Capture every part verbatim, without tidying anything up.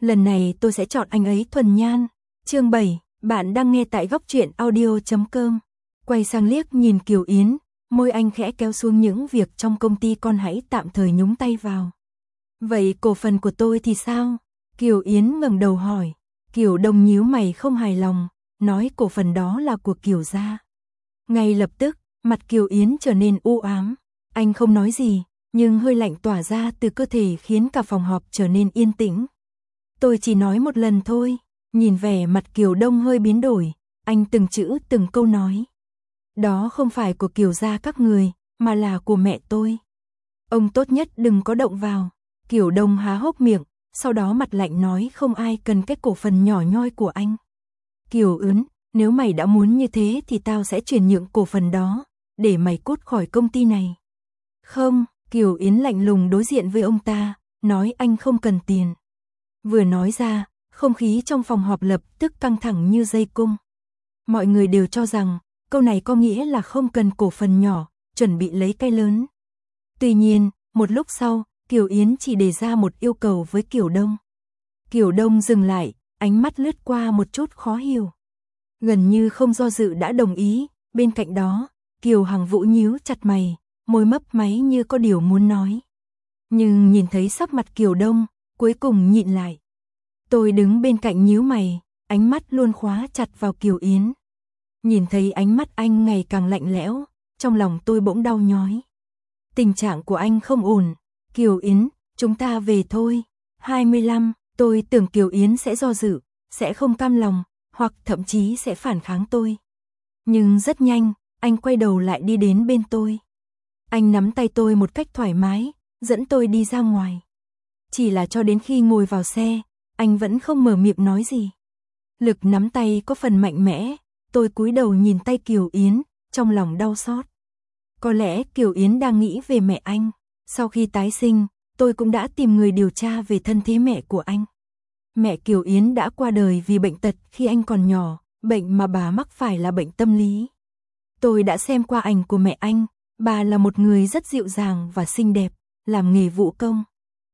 Lần này tôi sẽ chọn anh ấy thuần nhan. Chương bảy, bạn đang nghe tại góc truyện audio chấm com. Quay sang liếc nhìn Kiều Yến, môi anh khẽ kéo xuống những việc trong công ty con hãy tạm thời nhúng tay vào. Vậy cổ phần của tôi thì sao? Kiều Yến ngẩng đầu hỏi. Kiều Đông nhíu mày không hài lòng, nói cổ phần đó là của Kiều gia. Ngay lập tức, mặt Kiều Yến trở nên u ám. Anh không nói gì, nhưng hơi lạnh tỏa ra từ cơ thể khiến cả phòng họp trở nên yên tĩnh. Tôi chỉ nói một lần thôi. Nhìn vẻ mặt Kiều Đông hơi biến đổi, anh từng chữ từng câu nói. Đó không phải của Kiều gia các người, mà là của mẹ tôi. Ông tốt nhất đừng có động vào. Kiều Đông há hốc miệng, sau đó mặt lạnh nói không ai cần cái cổ phần nhỏ nhoi của anh. Kiều Yến, nếu mày đã muốn như thế thì tao sẽ chuyển nhượng cổ phần đó, để mày cút khỏi công ty này. Không, Kiều Yến lạnh lùng đối diện với ông ta, nói anh không cần tiền. Vừa nói ra, không khí trong phòng họp lập tức căng thẳng như dây cung. Mọi người đều cho rằng, câu này có nghĩa là không cần cổ phần nhỏ, chuẩn bị lấy cái lớn. Tuy nhiên, một lúc sau, Kiều Yến chỉ đề ra một yêu cầu với Kiều Đông. Kiều Đông dừng lại, ánh mắt lướt qua một chút khó hiểu. Gần như không do dự đã đồng ý, bên cạnh đó, Kiều Hằng Vũ nhíu chặt mày, môi mấp máy như có điều muốn nói. Nhưng nhìn thấy sắc mặt Kiều Đông, cuối cùng nhịn lại. Tôi đứng bên cạnh nhíu mày, ánh mắt luôn khóa chặt vào Kiều Yến. Nhìn thấy ánh mắt anh ngày càng lạnh lẽo, trong lòng tôi bỗng đau nhói. Tình trạng của anh không ổn. Kiều Yến, chúng ta về thôi. hai mươi lăm, tôi tưởng Kiều Yến sẽ do dự, sẽ không cam lòng, hoặc thậm chí sẽ phản kháng tôi. Nhưng rất nhanh, anh quay đầu lại đi đến bên tôi. Anh nắm tay tôi một cách thoải mái, dẫn tôi đi ra ngoài. Chỉ là cho đến khi ngồi vào xe, anh vẫn không mở miệng nói gì. Lực nắm tay có phần mạnh mẽ, tôi cúi đầu nhìn tay Kiều Yến, trong lòng đau xót. Có lẽ Kiều Yến đang nghĩ về mẹ anh. Sau khi tái sinh, tôi cũng đã tìm người điều tra về thân thế mẹ của anh. Mẹ Kiều Yến đã qua đời vì bệnh tật khi anh còn nhỏ, bệnh mà bà mắc phải là bệnh tâm lý. Tôi đã xem qua ảnh của mẹ anh, bà là một người rất dịu dàng và xinh đẹp, làm nghề vũ công.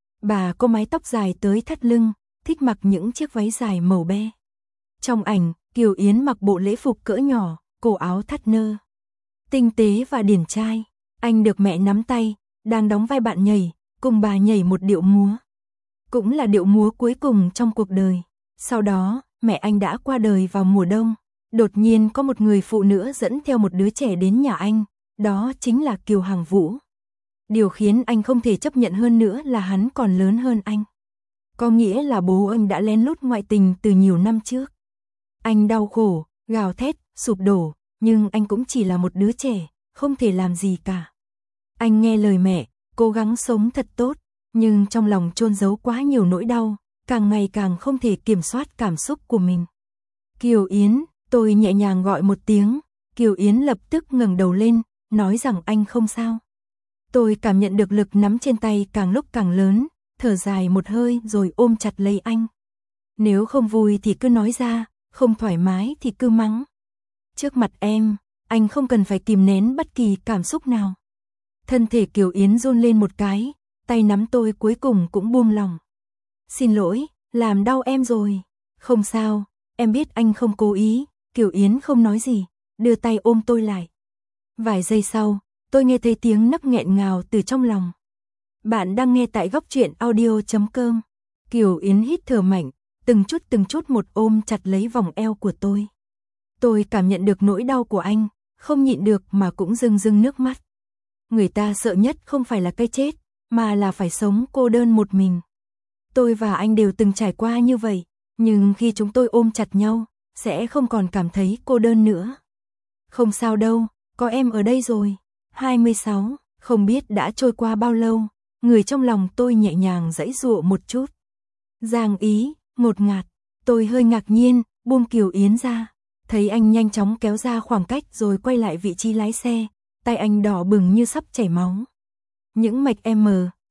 Bà có mái tóc dài tới thắt lưng, thích mặc những chiếc váy dài màu be. Trong ảnh, Kiều Yến mặc bộ lễ phục cỡ nhỏ, cổ áo thắt nơ. Tinh tế và điển trai, anh được mẹ nắm tay, đang đóng vai bạn nhảy, cùng bà nhảy một điệu múa. Cũng là điệu múa cuối cùng trong cuộc đời. Sau đó, mẹ anh đã qua đời vào mùa đông. Đột nhiên có một người phụ nữ dẫn theo một đứa trẻ đến nhà anh, đó chính là Kiều Hằng Vũ. Điều khiến anh không thể chấp nhận hơn nữa là hắn còn lớn hơn anh. Có nghĩa là bố anh đã lén lút ngoại tình từ nhiều năm trước. Anh đau khổ, gào thét, sụp đổ, nhưng anh cũng chỉ là một đứa trẻ, không thể làm gì cả. Anh nghe lời mẹ, cố gắng sống thật tốt, nhưng trong lòng chôn giấu quá nhiều nỗi đau, càng ngày càng không thể kiểm soát cảm xúc của mình. Kiều Yến, tôi nhẹ nhàng gọi một tiếng, Kiều Yến lập tức ngẩng đầu lên, nói rằng anh không sao. Tôi cảm nhận được lực nắm trên tay càng lúc càng lớn, thở dài một hơi rồi ôm chặt lấy anh. Nếu không vui thì cứ nói ra, không thoải mái thì cứ mắng. Trước mặt em, anh không cần phải kìm nén bất kỳ cảm xúc nào. Thân thể Kiều Yến run lên một cái, tay nắm tôi cuối cùng cũng buông lòng. Xin lỗi, làm đau em rồi. Không sao, em biết anh không cố ý. Kiều Yến không nói gì, đưa tay ôm tôi lại. Vài giây sau, tôi nghe thấy tiếng nấc nghẹn ngào từ trong lòng. Bạn đang nghe tại góc truyện audio chấm com. Kiều Yến hít thở mạnh, từng chút từng chút một ôm chặt lấy vòng eo của tôi. Tôi cảm nhận được nỗi đau của anh, không nhịn được mà cũng rưng rưng nước mắt. Người ta sợ nhất không phải là cái chết, mà là phải sống cô đơn một mình. Tôi và anh đều từng trải qua như vậy, nhưng khi chúng tôi ôm chặt nhau, sẽ không còn cảm thấy cô đơn nữa. Không sao đâu, có em ở đây rồi. hai mươi sáu, không biết đã trôi qua bao lâu, người trong lòng tôi nhẹ nhàng giãy giụa một chút. Giang ý, ngột ngạt, tôi hơi ngạc nhiên, buông Kiều Yến ra, thấy anh nhanh chóng kéo ra khoảng cách rồi quay lại vị trí lái xe, tay anh đỏ bừng như sắp chảy máu. Những mạch M,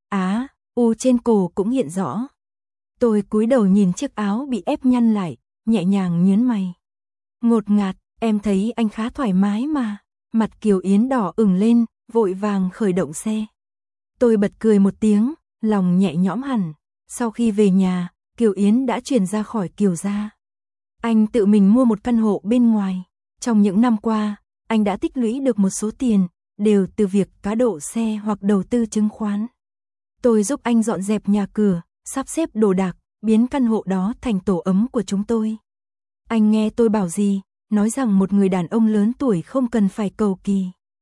Á, U trên cổ cũng hiện rõ. Tôi cúi đầu nhìn chiếc áo bị ép nhăn lại, nhẹ nhàng nhướng mày. Ngột ngạt, em thấy anh khá thoải mái mà. Mặt Kiều Yến đỏ ửng lên, vội vàng khởi động xe. Tôi bật cười một tiếng, lòng nhẹ nhõm hẳn. Sau khi về nhà, Kiều Yến đã chuyển ra khỏi Kiều gia. Anh tự mình mua một căn hộ bên ngoài. Trong những năm qua, anh đã tích lũy được một số tiền, đều từ việc cá độ xe hoặc đầu tư chứng khoán. Tôi giúp anh dọn dẹp nhà cửa, sắp xếp đồ đạc, biến căn hộ đó thành tổ ấm của chúng tôi. Anh nghe tôi bảo gì, nói rằng một người đàn ông lớn tuổi không cần phải cầu kỳ.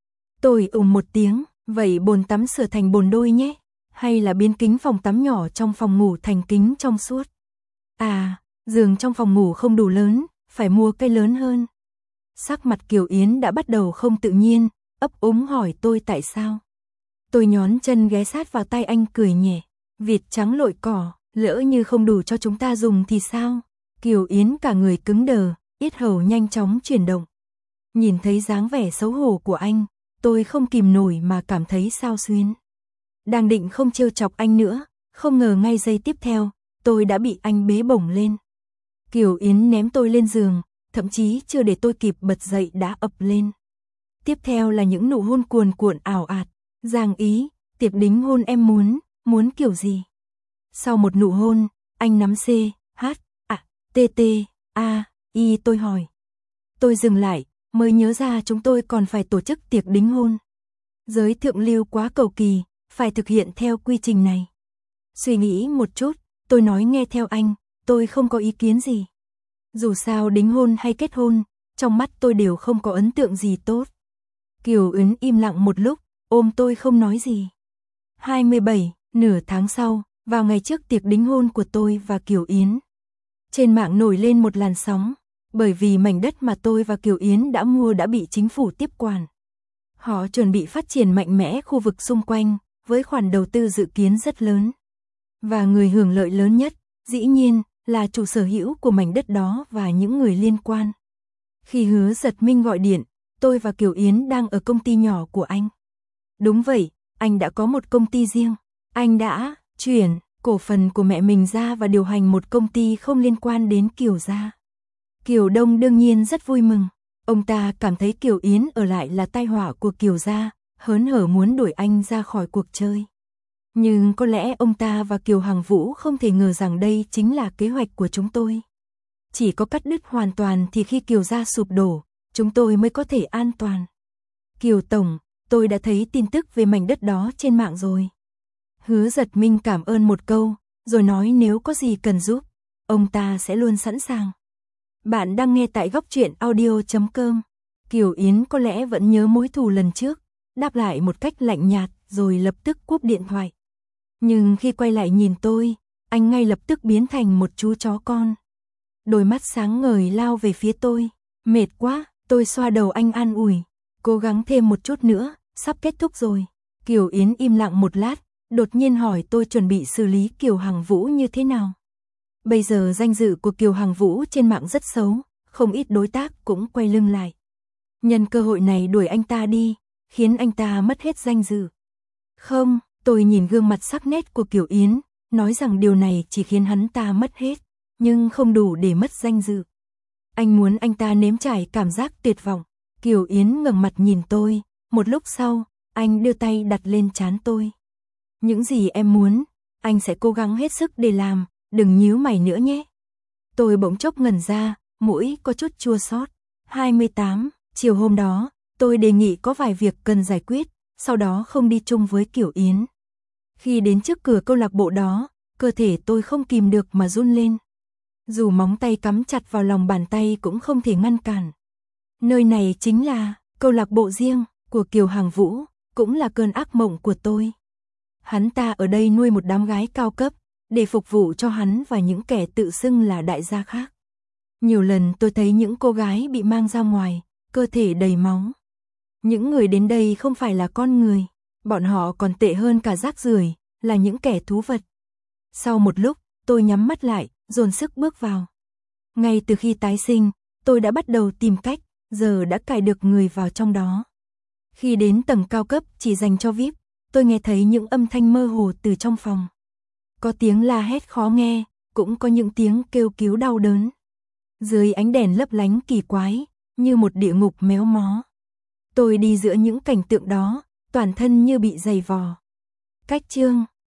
Tôi ừm một tiếng, vậy bồn tắm sửa thành bồn đôi nhé, hay là biến kính phòng tắm nhỏ trong phòng ngủ thành kính trong suốt. À, giường trong phòng ngủ không đủ lớn, phải mua cây lớn hơn. Sắc mặt Kiều Yến đã bắt đầu không tự nhiên, ấp úng hỏi tôi tại sao. Tôi nhón chân ghé sát vào tay anh cười nhẹ, vịt trắng lội cỏ, lỡ như không đủ cho chúng ta dùng thì sao? Kiều Yến cả người cứng đờ, yết hầu nhanh chóng chuyển động. Nhìn thấy dáng vẻ xấu hổ của anh, tôi không kìm nổi mà cảm thấy xao xuyến. Đang định không trêu chọc anh nữa, không ngờ ngay giây tiếp theo, tôi đã bị anh bế bổng lên. Kiều Yến ném tôi lên giường, thậm chí chưa để tôi kịp bật dậy đã ập lên. Tiếp theo là những nụ hôn cuồn cuộn ảo ạt. Giang ý, tiệc đính hôn em muốn, muốn kiểu gì? Sau một nụ hôn, anh nắm C, H, A, T, T, A, I tôi hỏi. Tôi dừng lại, mới nhớ ra chúng tôi còn phải tổ chức tiệc đính hôn. Giới thượng lưu quá cầu kỳ, phải thực hiện theo quy trình này. Suy nghĩ một chút, tôi nói nghe theo anh, tôi không có ý kiến gì. Dù sao đính hôn hay kết hôn, trong mắt tôi đều không có ấn tượng gì tốt. Kiều Yến im lặng một lúc, ôm tôi không nói gì. hai mươi bảy, nửa tháng sau, vào ngày trước tiệc đính hôn của tôi và Kiều Yến. Trên mạng nổi lên một làn sóng, bởi vì mảnh đất mà tôi và Kiều Yến đã mua đã bị chính phủ tiếp quản. Họ chuẩn bị phát triển mạnh mẽ khu vực xung quanh, với khoản đầu tư dự kiến rất lớn. Và người hưởng lợi lớn nhất, dĩ nhiên, là chủ sở hữu của mảnh đất đó và những người liên quan. Khi Hứa Giật Minh gọi điện, tôi và Kiều Yến đang ở công ty nhỏ của anh. Đúng vậy, anh đã có một công ty riêng. Anh đã chuyển cổ phần của mẹ mình ra và điều hành một công ty không liên quan đến Kiều gia. Kiều Đông đương nhiên rất vui mừng. Ông ta cảm thấy Kiều Yến ở lại là tai họa của Kiều gia, hớn hở muốn đuổi anh ra khỏi cuộc chơi. Nhưng có lẽ ông ta và Kiều Hằng Vũ không thể ngờ rằng đây chính là kế hoạch của chúng tôi. Chỉ có cắt đứt hoàn toàn thì khi Kiều gia sụp đổ, chúng tôi mới có thể an toàn. Kiều Tổng, tôi đã thấy tin tức về mảnh đất đó trên mạng rồi. Hứa Giật Minh cảm ơn một câu, rồi nói nếu có gì cần giúp, ông ta sẽ luôn sẵn sàng. Bạn đang nghe tại góc truyện audio chấm com. Kiều Yến có lẽ vẫn nhớ mối thù lần trước, đáp lại một cách lạnh nhạt rồi lập tức cúp điện thoại. Nhưng khi quay lại nhìn tôi, anh ngay lập tức biến thành một chú chó con. Đôi mắt sáng ngời lao về phía tôi. Mệt quá, tôi xoa đầu anh an ủi. Cố gắng thêm một chút nữa, sắp kết thúc rồi. Kiều Yến im lặng một lát, đột nhiên hỏi tôi chuẩn bị xử lý Kiều Hằng Vũ như thế nào. Bây giờ danh dự của Kiều Hằng Vũ trên mạng rất xấu, không ít đối tác cũng quay lưng lại. Nhân cơ hội này đuổi anh ta đi, khiến anh ta mất hết danh dự. Không, tôi nhìn gương mặt sắc nét của Kiều Yến, nói rằng điều này chỉ khiến hắn ta mất hết, nhưng không đủ để mất danh dự. Anh muốn anh ta nếm trải cảm giác tuyệt vọng. Kiều Yến ngẩng mặt nhìn tôi, một lúc sau, anh đưa tay đặt lên trán tôi. Những gì em muốn, anh sẽ cố gắng hết sức để làm, đừng nhíu mày nữa nhé. Tôi bỗng chốc ngẩn ra, mũi có chút chua xót. hai mươi tám, chiều hôm đó, tôi đề nghị có vài việc cần giải quyết, sau đó không đi chung với Kiều Yến. Khi đến trước cửa câu lạc bộ đó, cơ thể tôi không kìm được mà run lên. Dù móng tay cắm chặt vào lòng bàn tay cũng không thể ngăn cản. Nơi này chính là câu lạc bộ riêng của Kiều Hằng Vũ, cũng là cơn ác mộng của tôi. Hắn ta ở đây nuôi một đám gái cao cấp, để phục vụ cho hắn và những kẻ tự xưng là đại gia khác. Nhiều lần tôi thấy những cô gái bị mang ra ngoài, cơ thể đầy máu. Những người đến đây không phải là con người, bọn họ còn tệ hơn cả rác rưởi, là những kẻ thú vật. Sau một lúc, tôi nhắm mắt lại, dồn sức bước vào. Ngay từ khi tái sinh, tôi đã bắt đầu tìm cách, giờ đã cài được người vào trong đó. Khi đến tầng cao cấp chỉ dành cho vi ai pi, tôi nghe thấy những âm thanh mơ hồ từ trong phòng. Có tiếng la hét khó nghe, cũng có những tiếng kêu cứu đau đớn. Dưới ánh đèn lấp lánh kỳ quái, như một địa ngục méo mó. Tôi đi giữa những cảnh tượng đó, toàn thân như bị giày vò. Cách chương